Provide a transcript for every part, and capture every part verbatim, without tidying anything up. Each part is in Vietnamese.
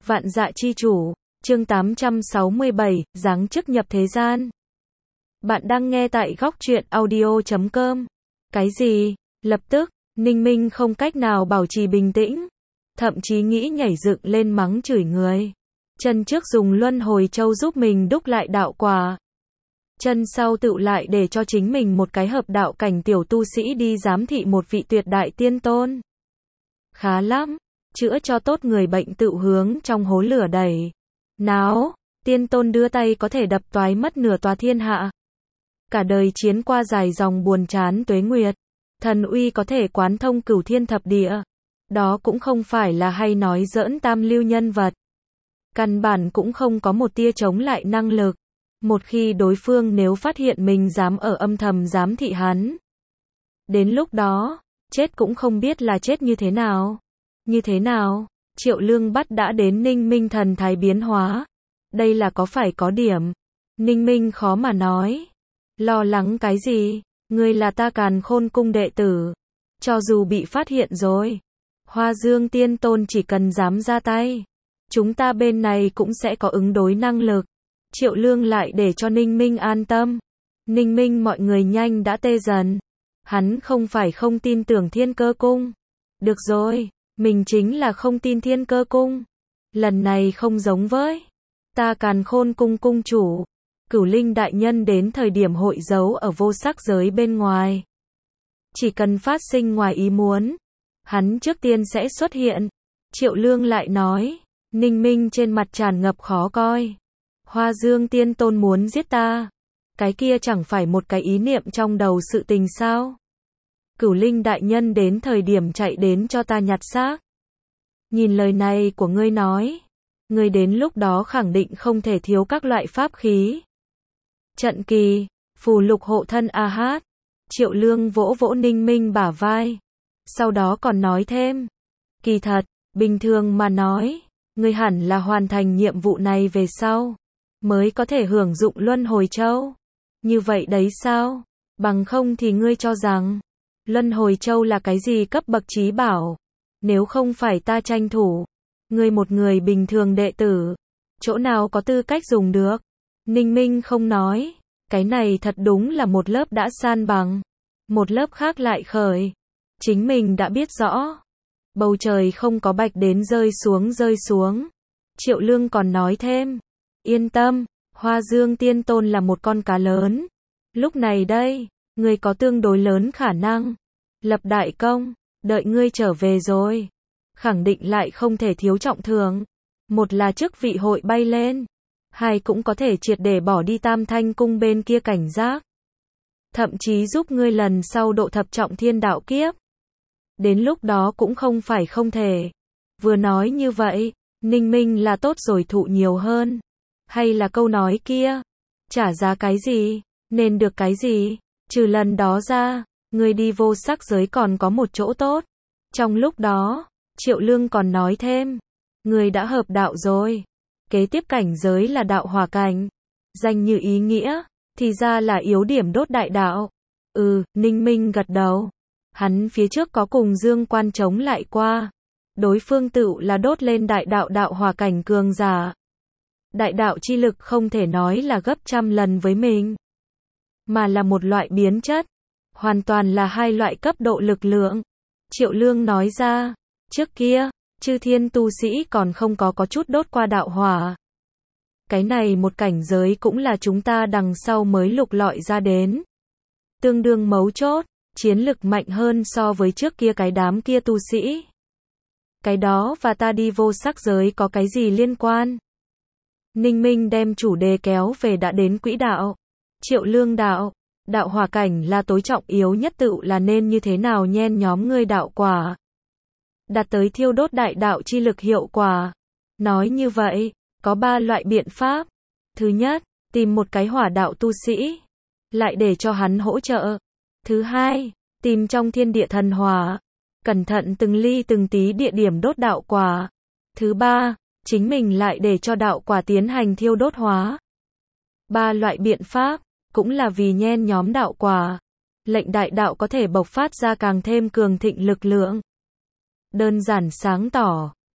Vạn dạ chi chủ, chương tám trăm sáu mươi bảy, giáng chức nhập thế gian. Bạn đang nghe tại góc truyện audio chấm com. Cái gì? Lập tức, Ninh Minh không cách nào bảo trì bình tĩnh, thậm chí nghĩ nhảy dựng lên mắng chửi người. Chân trước dùng luân hồi châu giúp mình đúc lại đạo quả. Chân sau tựu lại để cho chính mình một cái hợp đạo cảnh tiểu tu sĩ đi giám thị một vị tuyệt đại tiên tôn. Khá lắm, chữa cho tốt người bệnh tựu hướng trong hố lửa đẩy. Náo, tiên tôn đưa tay có thể đập toái mất nửa tòa thiên hạ. Cả đời chiến qua dài dòng buồn chán tuế nguyệt, thần uy có thể quán thông cửu thiên thập địa. Đó cũng không phải là hay nói giỡn tam lưu nhân vật. Căn bản cũng không có một tia chống lại năng lực. Một khi đối phương nếu phát hiện mình dám ở âm thầm giám thị hắn, đến lúc đó, chết cũng không biết là chết như thế nào. Như thế nào? Triệu Lương bắt đã đến Ninh Minh thần thái biến hóa. Đây là có phải có điểm. Ninh Minh khó mà nói. Lo lắng cái gì? Ngươi là ta Càn Khôn cung đệ tử. Cho dù bị phát hiện rồi, Hoa Dương tiên tôn chỉ cần dám ra tay, chúng ta bên này cũng sẽ có ứng đối năng lực. Triệu Lương lại để cho Ninh Minh an tâm. Ninh Minh mọi người nhanh đã tê dần. Hắn không phải không tin tưởng Thiên Cơ cung. Được rồi, mình chính là không tin Thiên Cơ cung. Lần này không giống với ta Càn Khôn cung cung chủ. Cửu Linh đại nhân đến thời điểm hội giấu ở vô sắc giới bên ngoài. Chỉ cần phát sinh ngoài ý muốn, hắn trước tiên sẽ xuất hiện. Triệu Lương lại nói. Ninh Minh trên mặt tràn ngập khó coi. Hoa Dương tiên tôn muốn giết ta. Cái kia chẳng phải một cái ý niệm trong đầu sự tình sao? Cửu Linh đại nhân đến thời điểm chạy đến cho ta nhặt xác. Nhìn lời này của ngươi nói, ngươi đến lúc đó khẳng định không thể thiếu các loại pháp khí. Trận kỳ, phù lục hộ thân a hát. Triệu Lương vỗ vỗ Ninh Minh bả vai. Sau đó còn nói thêm. Kỳ thật, bình thường mà nói, ngươi hẳn là hoàn thành nhiệm vụ này về sau, mới có thể hưởng dụng luân hồi châu. Như vậy đấy sao? Bằng không thì ngươi cho rằng luân hồi châu là cái gì cấp bậc trí bảo? Nếu không phải ta tranh thủ, ngươi một người bình thường đệ tử, chỗ nào có tư cách dùng được? Ninh Minh không nói. Cái này thật đúng là một lớp đã san bằng, một lớp khác lại khởi. Chính mình đã biết rõ. Bầu trời không có bạch đến rơi xuống rơi xuống. Triệu Lương còn nói thêm. Yên tâm, Hoa Dương tiên tôn là một con cá lớn. Lúc này đây, ngươi có tương đối lớn khả năng lập đại công. Đợi ngươi trở về rồi, khẳng định lại không thể thiếu trọng thưởng. Một là chức vị hội bay lên, hai cũng có thể triệt để bỏ đi Tam Thanh cung bên kia cảnh giác. Thậm chí giúp ngươi lần sau độ thập trọng thiên đạo kiếp. Đến lúc đó cũng không phải không thể. Vừa nói như vậy, Ninh Minh là tốt rồi thụ nhiều hơn. Hay là câu nói kia, trả giá cái gì, nên được cái gì. Trừ lần đó ra, ngươi đi vô sắc giới còn có một chỗ tốt. Trong lúc đó, Triệu Lương còn nói thêm. Ngươi đã hợp đạo rồi. Kế tiếp cảnh giới là đạo hỏa cảnh. Danh như ý nghĩa, thì ra là yếu điểm đốt đại đạo. Ừ, Ninh Minh gật đầu. Hắn phía trước có cùng Dương Quan chống lại qua. Đối phương tựu là đốt lên đại đạo đạo hỏa cảnh cường giả. Đại đạo chi lực không thể nói là gấp trăm lần với mình, mà là một loại biến chất. Hoàn toàn là hai loại cấp độ lực lượng. Triệu Lương nói ra. Trước kia, chư thiên tu sĩ còn không có có chút đốt qua đạo hỏa. Cái này một cảnh giới cũng là chúng ta đằng sau mới lục lọi ra đến. Tương đương mấu chốt, chiến lực mạnh hơn so với trước kia cái đám kia tu sĩ. Cái đó và ta đi vô sắc giới có cái gì liên quan? Ninh Minh đem chủ đề kéo về đã đến quỹ đạo. Triệu Lương đạo, đạo hỏa cảnh là tối trọng yếu nhất tựu là nên như thế nào nhen nhóm ngươi đạo quả. Đạt tới thiêu đốt đại đạo chi lực hiệu quả. Nói như vậy, có ba loại biện pháp. Thứ nhất, tìm một cái hỏa đạo tu sĩ, lại để cho hắn hỗ trợ. Thứ hai, tìm trong thiên địa thần hỏa, cẩn thận từng ly từng tí địa điểm đốt đạo quả. Thứ ba, chính mình lại để cho đạo quả tiến hành thiêu đốt hóa. Ba loại biện pháp, cũng là vì nhen nhóm đạo quả, lệnh đại đạo có thể bộc phát ra càng thêm cường thịnh lực lượng. Đơn giản sáng tỏ,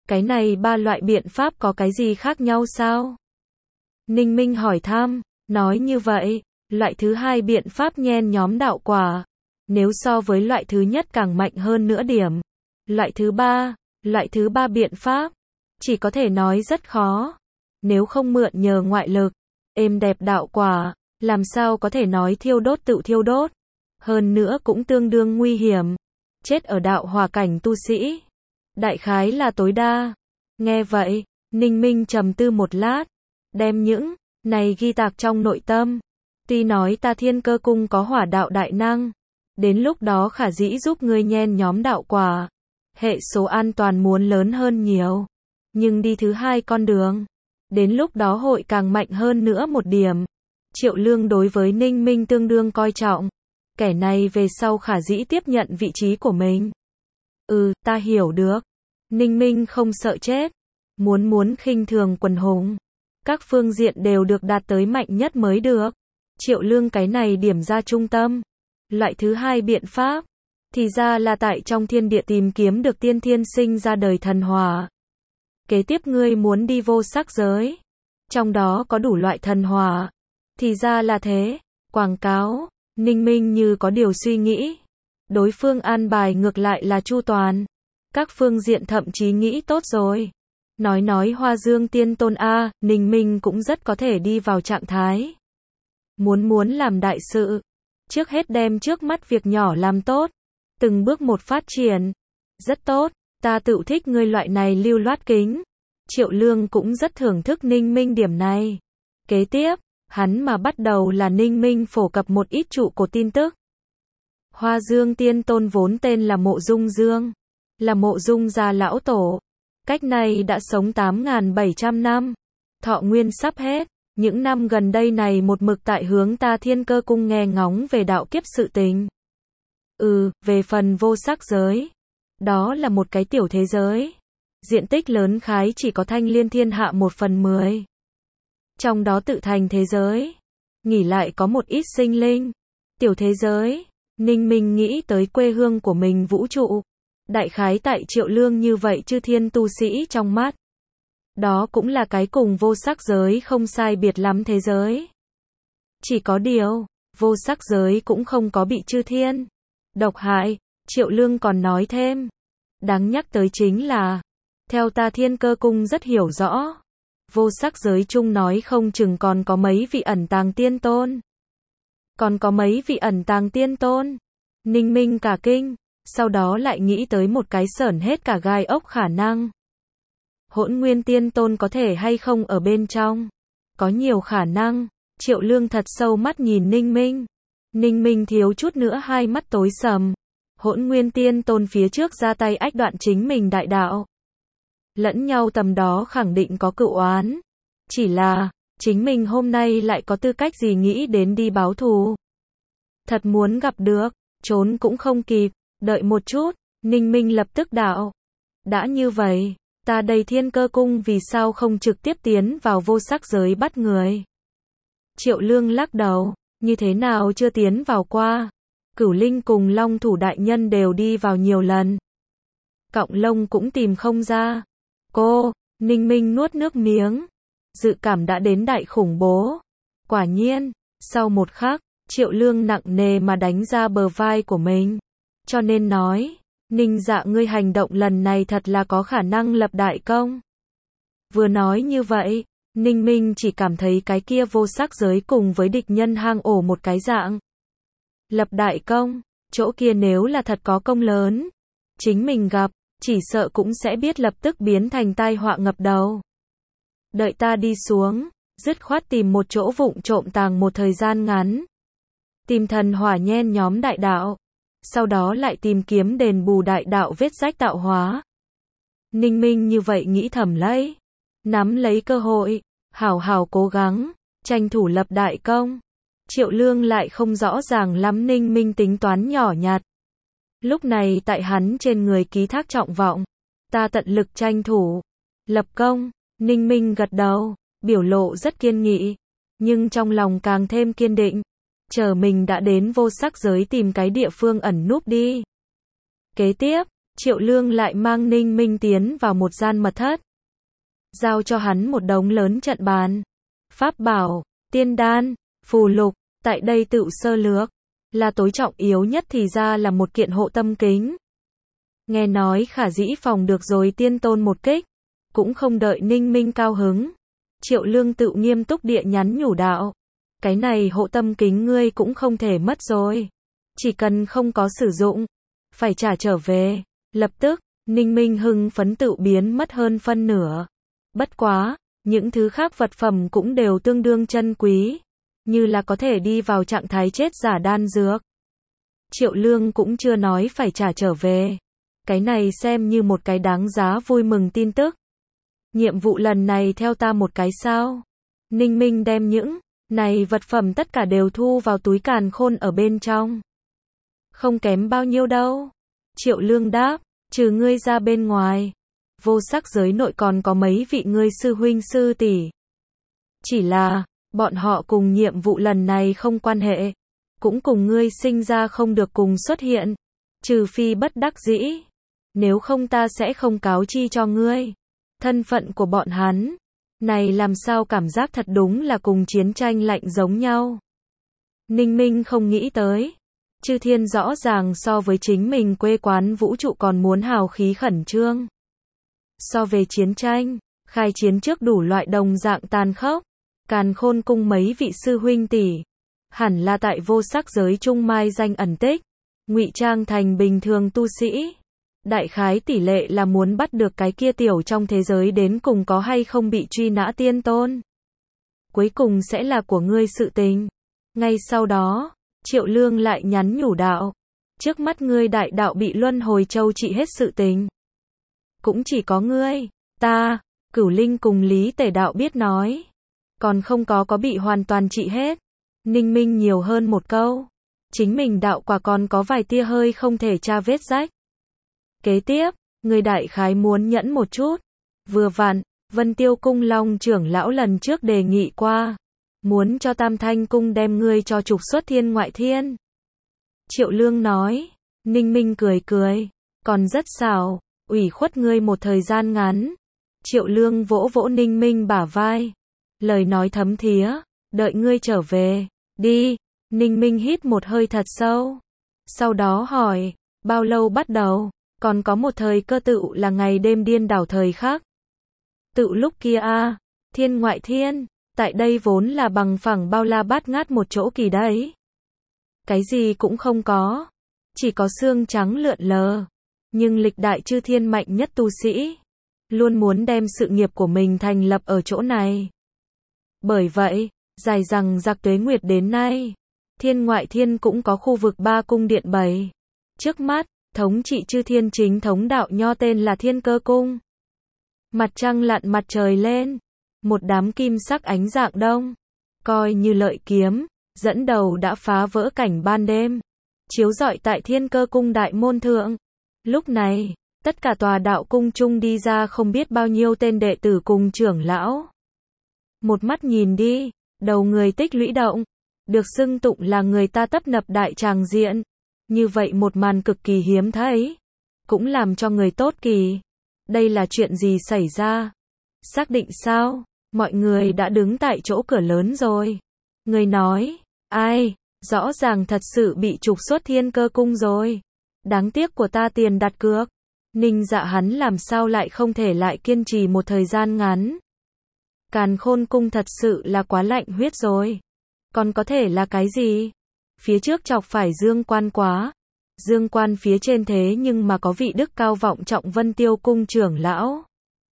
Cái này ba loại biện pháp có cái gì khác nhau sao? Ninh Minh hỏi thăm, nói như vậy, loại thứ hai biện pháp nhen nhóm đạo quả, nếu so với loại thứ nhất càng mạnh hơn nữa điểm. Loại thứ ba, loại thứ ba biện pháp, chỉ có thể nói rất khó. Nếu không mượn nhờ ngoại lực, êm đẹp đạo quả, làm sao có thể nói thiêu đốt tự thiêu đốt. Hơn nữa cũng tương đương nguy hiểm. Chết ở đạo hỏa cảnh tu sĩ. Đại khái là tối đa. Nghe vậy, Ninh Minh trầm tư một lát, đem những này ghi tạc trong nội tâm. Tuy nói ta Thiên Cơ Cung có hỏa đạo đại năng, đến lúc đó khả dĩ giúp ngươi nhen nhóm đạo quả, hệ số an toàn muốn lớn hơn nhiều. Nhưng đi thứ hai con đường, đến lúc đó hội càng mạnh hơn nữa một điểm. Triệu Lương đối với Ninh Minh tương đương coi trọng. Kẻ này về sau khả dĩ tiếp nhận vị trí của mình. Ừ, ta hiểu được. Ninh Minh không sợ chết. Muốn muốn khinh thường quần hùng. Các phương diện đều được đạt tới mạnh nhất mới được. Triệu Lương cái này điểm ra trung tâm. Loại thứ hai biện pháp, thì ra là tại trong thiên địa tìm kiếm được tiên thiên sinh ra đời thần hỏa. Kế tiếp ngươi muốn đi vô sắc giới. Trong đó có đủ loại thần hỏa. Thì ra là thế. Quảng cáo. Ninh Minh như có điều suy nghĩ. Đối phương an bài ngược lại là chu toàn. Các phương diện thậm chí nghĩ tốt rồi. Nói nói Hoa Dương Tiên Tôn A, Ninh Minh cũng rất có thể đi vào trạng thái. Muốn muốn làm đại sự. Trước hết đem trước mắt việc nhỏ làm tốt. Từng bước một phát triển. Rất tốt, ta tự thích ngươi loại này lưu loát kính. Triệu Lương cũng rất thưởng thức Ninh Minh điểm này. Kế tiếp, hắn mà bắt đầu là Ninh Minh phổ cập một ít trụ cột tin tức. Hoa Dương Tiên Tôn vốn tên là Mộ Dung Dương, là Mộ Dung gia lão tổ. Cách này đã sống tám nghìn bảy trăm năm, thọ nguyên sắp hết. Những năm gần đây này một mực tại hướng ta Thiên Cơ Cung nghe ngóng về đạo kiếp sự tình. Ừ, về phần vô sắc giới, đó là một cái tiểu thế giới. Diện tích lớn khái chỉ có Thanh Liên Thiên Hạ một phần mười. Trong đó tự thành thế giới, nghỉ lại có một ít sinh linh. Tiểu thế giới, Ninh Minh nghĩ tới quê hương của mình vũ trụ. Đại khái tại Triệu Lương như vậy chư thiên tu sĩ trong mắt. Đó cũng là cái cùng vô sắc giới không sai biệt lắm thế giới. Chỉ có điều, vô sắc giới cũng không có bị chư thiên độc hại. Triệu Lương còn nói thêm. Đáng nhắc tới chính là, theo ta Thiên Cơ Cung rất hiểu rõ, vô sắc giới chung nói không chừng còn có mấy vị ẩn tàng tiên tôn. Còn có mấy vị ẩn tàng tiên tôn. Ninh Minh cả kinh, sau đó lại nghĩ tới một cái sởn hết cả gai ốc khả năng. Hỗn Nguyên Tiên Tôn có thể hay không ở bên trong? Có nhiều khả năng. Triệu Lương thật sâu mắt nhìn Ninh Minh. Ninh Minh thiếu chút nữa hai mắt tối sầm. Hỗn Nguyên Tiên Tôn phía trước ra tay ách đoạn chính mình đại đạo. Lẫn nhau tầm đó khẳng định có cựu oán. Chỉ là, chính mình hôm nay lại có tư cách gì nghĩ đến đi báo thù. Thật muốn gặp được, trốn cũng không kịp, đợi một chút, Ninh Minh lập tức đạo. Đã như vậy, ta đây Thiên Cơ Cung vì sao không trực tiếp tiến vào vô sắc giới bắt người? Triệu Lương lắc đầu, như thế nào chưa tiến vào qua? Cửu Linh cùng Long Thủ đại nhân đều đi vào nhiều lần. Cọng lông cũng tìm không ra. Cô, Ninh Minh nuốt nước miếng. Dự cảm đã đến đại khủng bố. Quả nhiên, sau một khắc, Triệu Lương nặng nề mà đánh ra bờ vai của mình. Cho nên nói, Ninh dạ ngươi hành động lần này thật là có khả năng lập đại công. Vừa nói như vậy, Ninh Minh chỉ cảm thấy cái kia vô sắc giới cùng với địch nhân hang ổ một cái dạng. Lập đại công, chỗ kia nếu là thật có công lớn, chính mình gặp, chỉ sợ cũng sẽ biết lập tức biến thành tai họa ngập đầu. Đợi ta đi xuống, dứt khoát tìm một chỗ vụng trộm tàng một thời gian ngắn. Tìm thần hỏa nhen nhóm đại đạo. Sau đó lại tìm kiếm đền bù đại đạo vết rách tạo hóa. Ninh Minh như vậy nghĩ thầm lấy. Nắm lấy cơ hội, hảo hảo cố gắng, tranh thủ lập đại công. Triệu Lương lại không rõ ràng lắm Ninh Minh tính toán nhỏ nhặt. Lúc này tại hắn trên người ký thác trọng vọng. Ta tận lực tranh thủ. Lập công, Ninh Minh gật đầu, biểu lộ rất kiên nghị. Nhưng trong lòng càng thêm kiên định. Chờ mình đã đến vô sắc giới tìm cái địa phương ẩn núp đi. Kế tiếp, Triệu Lương lại mang Ninh Minh tiến vào một gian mật thất. Giao cho hắn một đống lớn trận bàn, pháp bảo, tiên đan, phù lục, tại đây tự sơ lược, là tối trọng yếu nhất thì ra là một kiện hộ tâm kính. Nghe nói khả dĩ phòng được rồi tiên tôn một kích, cũng không đợi Ninh Minh cao hứng. Triệu Lương tự nghiêm túc địa nhắn nhủ đạo. Cái này hộ tâm kính ngươi cũng không thể mất rồi. Chỉ cần không có sử dụng, phải trả trở về. Lập tức, Ninh Minh hưng phấn tự biến mất hơn phân nửa. Bất quá, những thứ khác vật phẩm cũng đều tương đương chân quý, như là có thể đi vào trạng thái chết giả đan dược. Triệu Lương cũng chưa nói phải trả trở về. Cái này xem như một cái đáng giá vui mừng tin tức. Nhiệm vụ lần này theo ta một cái sao? Ninh Minh đem những này vật phẩm tất cả đều thu vào túi càn khôn ở bên trong. Không kém bao nhiêu đâu. Triệu Lương đáp, trừ ngươi ra bên ngoài, vô sắc giới nội còn có mấy vị ngươi sư huynh sư tỷ. Chỉ là, bọn họ cùng nhiệm vụ lần này không quan hệ, cũng cùng ngươi sinh ra không được cùng xuất hiện, trừ phi bất đắc dĩ. Nếu không ta sẽ không cáo chi cho ngươi. Thân phận của bọn hắn, này làm sao cảm giác thật đúng là cùng chiến tranh lạnh giống nhau. Ninh Minh không nghĩ tới. Chư thiên rõ ràng so với chính mình quê quán vũ trụ còn muốn hào khí khẩn trương. So về chiến tranh, khai chiến trước đủ loại đồng dạng tàn khốc. Càn Khôn cung mấy vị sư huynh tỷ, hẳn là tại vô sắc giới trung mai danh ẩn tích, ngụy trang thành bình thường tu sĩ. Đại khái tỷ lệ là muốn bắt được cái kia tiểu trong thế giới đến cùng có hay không bị truy nã tiên tôn. Cuối cùng sẽ là của ngươi sự tình. Ngay sau đó, Triệu Lương lại nhắn nhủ đạo. Trước mắt ngươi đại đạo bị luân hồi châu trị hết sự tình. Cũng chỉ có ngươi, ta, Cửu Linh cùng Lý Tể đạo biết nói. Còn không có có bị hoàn toàn trị hết. Ninh Minh nhiều hơn một câu. Chính mình đạo quả còn có vài tia hơi không thể tra vết rách. Kế tiếp, người đại khái muốn nhẫn một chút. Vừa vặn, Vân Tiêu cung Long trưởng lão lần trước đề nghị qua. Muốn cho Tam Thanh cung đem ngươi cho trục xuất thiên ngoại thiên. Triệu Lương nói. Ninh Minh cười cười. Còn rất xảo, ủy khuất ngươi một thời gian ngắn. Triệu Lương vỗ vỗ Ninh Minh bả vai. Lời nói thấm thía. Đợi ngươi trở về. Đi. Ninh Minh hít một hơi thật sâu. Sau đó hỏi. Bao lâu bắt đầu? Còn có một thời cơ tự là ngày đêm điên đảo thời khác. Tự lúc kia a, thiên ngoại thiên, tại đây vốn là bằng phẳng bao la bát ngát một chỗ kỳ đấy. Cái gì cũng không có, chỉ có xương trắng lượn lờ. Nhưng lịch đại chư thiên mạnh nhất tu sĩ, luôn muốn đem sự nghiệp của mình thành lập ở chỗ này. Bởi vậy, dài rằng giặc tuế nguyệt đến nay, thiên ngoại thiên cũng có khu vực ba cung điện bảy. Trước mắt, thống trị chư thiên chính thống đạo nho tên là Thiên Cơ Cung. Mặt trăng lặn mặt trời lên, một đám kim sắc ánh dạng đông, coi như lợi kiếm, dẫn đầu đã phá vỡ cảnh ban đêm, chiếu rọi tại Thiên Cơ Cung đại môn thượng. Lúc này, tất cả tòa đạo cung chung đi ra không biết bao nhiêu tên đệ tử cùng trưởng lão. Một mắt nhìn đi, đầu người tích lũy động, được xưng tụng là người ta tấp nập đại tràng diện. Như vậy một màn cực kỳ hiếm thấy, cũng làm cho người tốt kỳ. Đây là chuyện gì xảy ra? Xác định sao? Mọi người đã đứng tại chỗ cửa lớn rồi. Người nói, ai, rõ ràng thật sự bị trục xuất Thiên Cơ Cung rồi. Đáng tiếc của ta tiền đặt cược. Ninh Dạ hắn làm sao lại không thể lại kiên trì một thời gian ngắn. Càn Khôn Cung thật sự là quá lạnh huyết rồi. Còn có thể là cái gì? Phía trước chọc phải Dương Quan quá. Dương Quan phía trên thế nhưng mà có vị đức cao vọng trọng Vân Tiêu cung trưởng lão.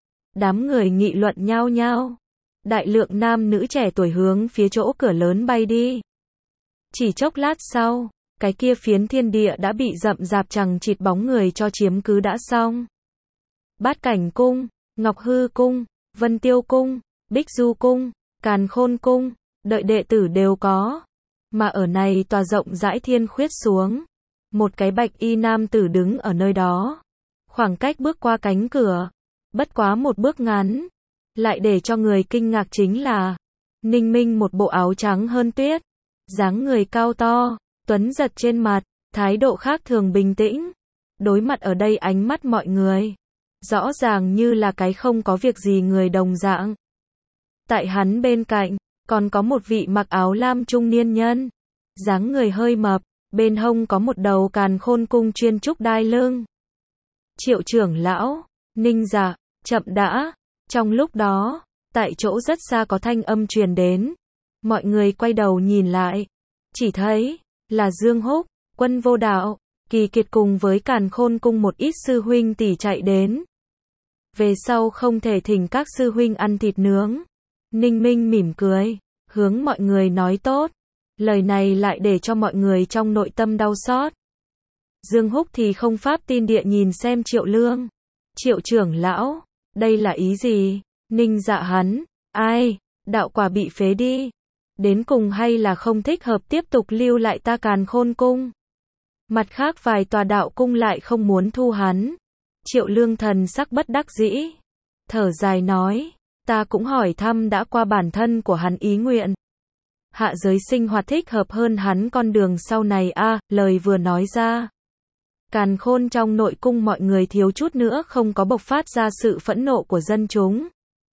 Đám người nghị luận nhao nhao. Đại lượng nam nữ trẻ tuổi hướng phía chỗ cửa lớn bay đi. Chỉ chốc lát sau, cái kia phiến thiên địa đã bị rậm rạp chằng chịt bóng người cho chiếm cứ đã xong. Bát Cảnh cung, Ngọc Hư cung, Vân Tiêu cung, Bích Du cung, Càn Khôn cung, đợi đệ tử đều có. Mà ở này tòa rộng rãi thiên khuyết xuống, một cái bạch y nam tử đứng ở nơi đó. Khoảng cách bước qua cánh cửa, bất quá một bước ngắn. Lại để cho người kinh ngạc chính là, Ninh Minh một bộ áo trắng hơn tuyết, dáng người cao to, tuấn giật trên mặt, thái độ khác thường bình tĩnh. đối mặt ở đây ánh mắt mọi người. Rõ ràng như là cái không có việc gì người đồng dạng. Tại hắn bên cạnh, còn có một vị mặc áo lam trung niên nhân. Dáng người hơi mập, bên hông có một đầu càn khôn cung chuyên trúc đai lưng. Triệu trưởng lão, Ninh Dạ, chậm đã. Trong lúc đó, tại chỗ rất xa có thanh âm truyền đến. Mọi người quay đầu nhìn lại. Chỉ thấy, là Dương Húc, Quân Vô Đạo, Kỳ Kiệt cùng với càn khôn cung một ít sư huynh tỷ chạy đến. Về sau không thể thỉnh các sư huynh ăn thịt nướng. Ninh Minh mỉm cười, hướng mọi người nói tốt. Lời này lại để cho mọi người trong nội tâm đau xót. Dương Húc thì không pháp tin địa nhìn xem Triệu Lương. Triệu trưởng lão, đây là ý gì? Ninh Dạ hắn, ai, đạo quả bị phế đi. Đến cùng hay là không thích hợp tiếp tục lưu lại ta càn khôn cung. Mặt khác vài tòa đạo cung lại không muốn thu hắn. Triệu Lương thần sắc bất đắc dĩ. Thở dài nói, ta cũng hỏi thăm đã qua bản thân của hắn ý nguyện. Hạ giới sinh hoạt thích hợp hơn hắn con đường sau này a à, lời vừa nói ra. Càn khôn trong nội cung mọi người thiếu chút nữa không có bộc phát ra sự phẫn nộ của dân chúng.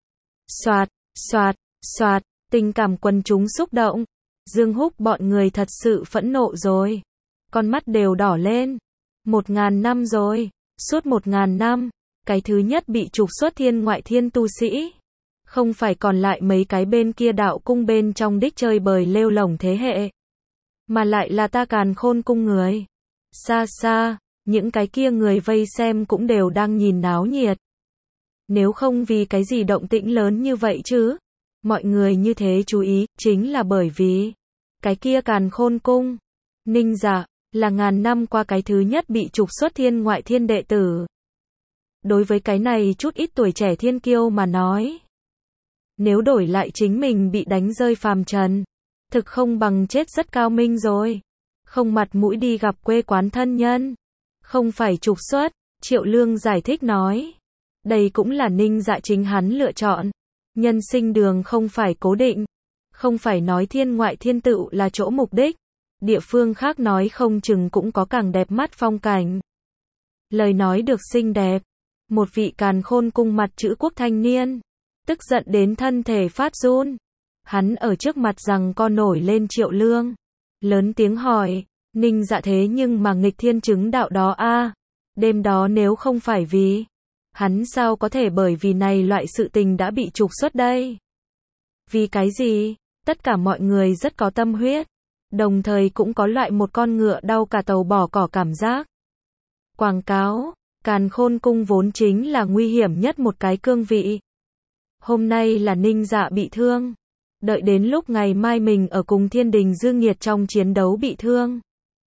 Soạt, soạt, soạt, tình cảm quần chúng xúc động. Dương Húc bọn người thật sự phẫn nộ rồi. Con mắt đều đỏ lên. Một ngàn năm rồi. Suốt một ngàn năm. Cái thứ nhất bị trục xuất thiên ngoại thiên tu sĩ. Không phải còn lại mấy cái bên kia đạo cung bên trong đích chơi bời lêu lổng thế hệ. Mà lại là ta càn khôn cung người. Xa xa, những cái kia người vây xem cũng đều đang nhìn náo nhiệt. Nếu không vì cái gì động tĩnh lớn như vậy chứ. Mọi người như thế chú ý, chính là bởi vì cái kia càn khôn cung. Ninh Dạ, là ngàn năm qua cái thứ nhất bị trục xuất thiên ngoại thiên đệ tử. Đối với cái này chút ít tuổi trẻ thiên kiêu mà nói. Nếu đổi lại chính mình bị đánh rơi phàm trần. Thực không bằng chết rất cao minh rồi. Không mặt mũi đi gặp quê quán thân nhân. Không phải trục xuất, Triệu Lương giải thích nói. Đây cũng là Ninh Dạ chính hắn lựa chọn. Nhân sinh đường không phải cố định. Không phải nói thiên ngoại thiên tựu là chỗ mục đích. Địa phương khác nói không chừng cũng có càng đẹp mắt phong cảnh. Lời nói được xinh đẹp. Một vị càn khôn cung mặt chữ quốc thanh niên. Tức giận đến thân thể phát run. Hắn ở trước mặt rằng con nổi lên Triệu Lương. Lớn tiếng hỏi. Ninh Dạ thế nhưng mà nghịch thiên chứng đạo đó a à? Đêm đó nếu không phải vì. Hắn sao có thể bởi vì này loại sự tình đã bị trục xuất đây? Vì cái gì? Tất cả mọi người rất có tâm huyết. Đồng thời cũng có loại một con ngựa đau cả tàu bỏ cỏ cảm giác. Quảng cáo. Càn khôn cung vốn chính là nguy hiểm nhất một cái cương vị. Hôm nay là Ninh Dạ bị thương. Đợi đến lúc ngày mai mình ở cùng Thiên Đình Dương Nghiệt trong chiến đấu bị thương.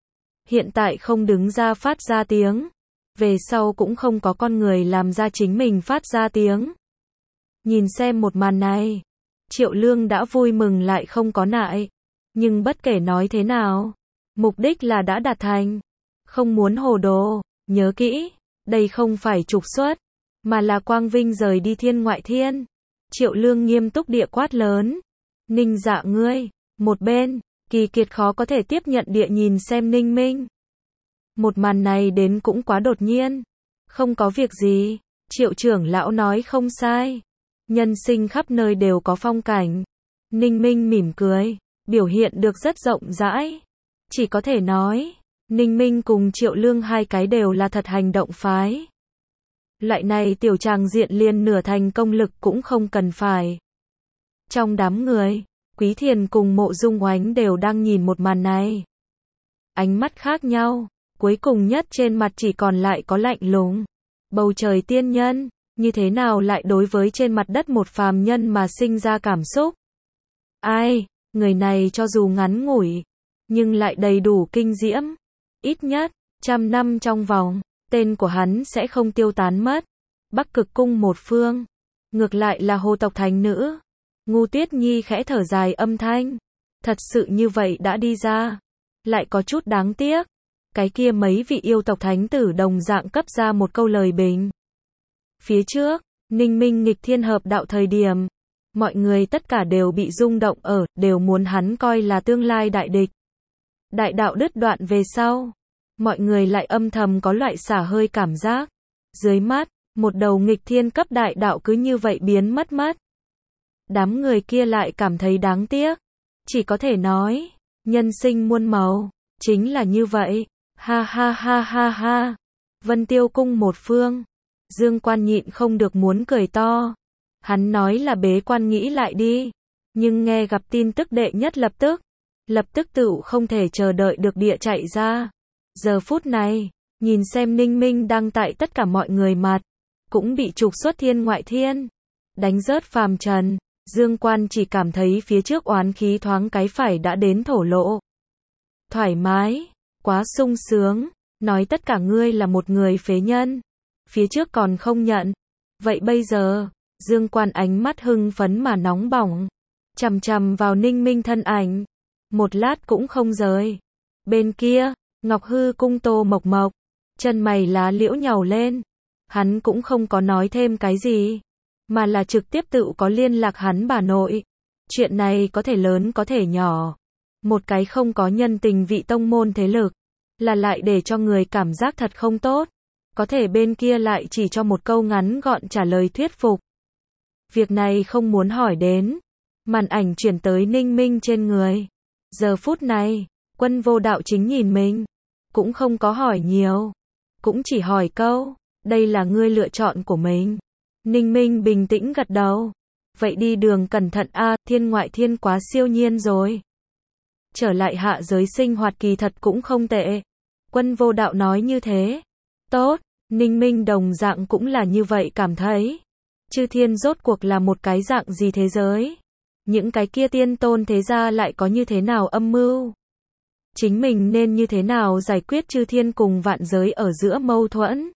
Hiện tại không đứng ra phát ra tiếng. Về sau cũng không có con người làm ra chính mình phát ra tiếng. Nhìn xem một màn này. Triệu Lương đã vui mừng lại không có nại. Nhưng bất kể nói thế nào. Mục đích là đã đạt thành. Không muốn hồ đồ. Nhớ kỹ. Đây không phải trục xuất. Mà là quang vinh rời đi thiên ngoại thiên. Triệu Lương nghiêm túc địa quát lớn. Ninh Dạ ngươi. Một bên. Kỳ Kiệt khó có thể tiếp nhận địa nhìn xem Ninh Minh. Một màn này đến cũng quá đột nhiên. Không có việc gì. Triệu trưởng lão nói không sai. Nhân sinh khắp nơi đều có phong cảnh. Ninh Minh mỉm cười. Biểu hiện được rất rộng rãi. Chỉ có thể nói. Ninh Minh cùng Triệu Lương hai cái đều là thật hành động phái. Loại này tiểu tràng diện liền nửa thành công lực cũng không cần phải. Trong đám người, Quý Thiền cùng Mộ Dung Oánh đều đang nhìn một màn này. Ánh mắt khác nhau, cuối cùng nhất trên mặt chỉ còn lại có lạnh lùng. Bầu trời tiên nhân, như thế nào lại đối với trên mặt đất một phàm nhân mà sinh ra cảm xúc? Ai, người này cho dù ngắn ngủi, nhưng lại đầy đủ kinh diễm. Ít nhất, trăm năm trong vòng, tên của hắn sẽ không tiêu tán mất. Bắc Cực cung một phương, ngược lại là hồ tộc thánh nữ. Ngu Tuyết Nhi khẽ thở dài âm thanh. Thật sự như vậy đã đi ra. Lại có chút đáng tiếc. Cái kia mấy vị yêu tộc thánh tử đồng dạng cấp ra một câu lời bình. Phía trước, Ninh Minh nghịch thiên hợp đạo thời điểm. Mọi người tất cả đều bị rung động ở, đều muốn hắn coi là tương lai đại địch. Đại đạo đứt đoạn về sau. mọi người lại âm thầm có loại xả hơi cảm giác. Dưới mắt, một đầu nghịch thiên cấp đại đạo cứ như vậy biến mất mất. Đám người kia lại cảm thấy đáng tiếc. Chỉ có thể nói, nhân sinh muôn màu, chính là như vậy. Ha ha ha ha ha. Vân Tiêu cung một phương. Dương Quan nhịn không được muốn cười to. Hắn nói là bế quan nghĩ lại đi. Nhưng nghe gặp tin tức đệ nhất lập tức. Lập tức tựu không thể chờ đợi được địa chạy ra. Giờ phút này, nhìn xem Ninh Minh đang tại tất cả mọi người mặt. Cũng bị trục xuất thiên ngoại thiên. Đánh rớt phàm trần. Dương Quan chỉ cảm thấy phía trước oán khí thoáng cái phải đã đến thổ lộ. Thoải mái. Quá sung sướng. Nói tất cả ngươi là một người phế nhân. Phía trước còn không nhận. Vậy bây giờ, Dương Quan ánh mắt hưng phấn mà nóng bỏng. Chằm chằm vào Ninh Minh thân ảnh. Một lát cũng không rời. Bên kia, Ngọc Hư cung Tô Mộc Mộc. Chân mày lá liễu nhàu lên. Hắn cũng không có nói thêm cái gì. Mà là trực tiếp tự có liên lạc hắn bà nội. Chuyện này có thể lớn có thể nhỏ. Một cái không có nhân tình vị tông môn thế lực. Là lại để cho người cảm giác thật không tốt. Có thể bên kia lại chỉ cho một câu ngắn gọn trả lời thuyết phục. Việc này không muốn hỏi đến. Màn ảnh chuyển tới Ninh Minh trên người. Giờ phút này, Quân Vô Đạo chính nhìn mình. Cũng không có hỏi nhiều. Cũng chỉ hỏi câu, đây là ngươi lựa chọn của mình. Ninh Minh bình tĩnh gật đầu. Vậy đi đường cẩn thận a, thiên ngoại thiên quá siêu nhiên rồi. Trở lại hạ giới sinh hoạt kỳ thật cũng không tệ. Quân Vô Đạo nói như thế. Tốt, Ninh Minh đồng dạng cũng là như vậy cảm thấy. Chư thiên rốt cuộc là một cái dạng gì thế giới? Những cái kia tiên tôn thế gia lại có như thế nào âm mưu? Chính mình nên như thế nào giải quyết chư thiên cùng vạn giới ở giữa mâu thuẫn?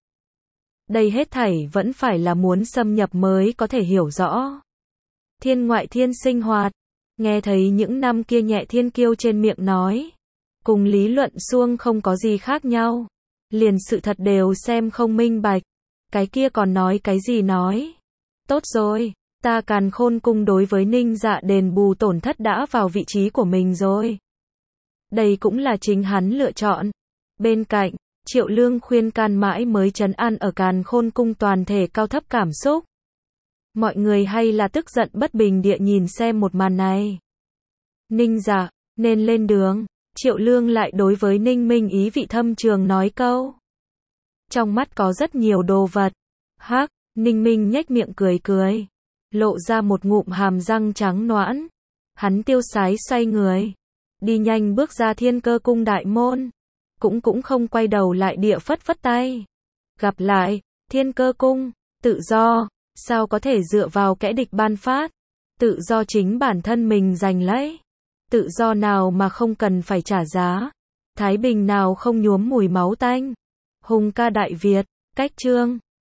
Đây hết thảy vẫn phải là muốn xâm nhập mới có thể hiểu rõ. Thiên ngoại thiên sinh hoạt. Nghe thấy những năm kia nhẹ thiên kiêu trên miệng nói. Cùng lý luận suông không có gì khác nhau. Liền sự thật đều xem không minh bạch. Cái kia còn nói cái gì nói. Tốt rồi, ta Càn Khôn cung đối với Ninh Dạ đền bù tổn thất đã vào vị trí của mình rồi. Đây cũng là chính hắn lựa chọn. Bên cạnh, Triệu Lương khuyên can mãi mới trấn an ở Càn Khôn cung toàn thể cao thấp cảm xúc. Mọi người hay là tức giận bất bình địa nhìn xem một màn này. Ninh Dạ, nên lên đường. Triệu Lương lại đối với Ninh Minh ý vị thâm trường nói câu. Trong mắt có rất nhiều đồ vật. Hắc, Ninh Minh nhếch miệng cười cười. Lộ ra một ngụm hàm răng trắng nõn. Hắn tiêu sái xoay người. Đi nhanh bước ra Thiên Cơ cung đại môn. Cũng cũng không quay đầu lại địa phất phất tay. Gặp lại, Thiên Cơ cung, tự do, sao có thể dựa vào kẻ địch ban phát. Tự do chính bản thân mình giành lấy. Tự do nào mà không cần phải trả giá. Thái bình nào không nhuốm mùi máu tanh. Hùng ca Đại Việt, cách chương.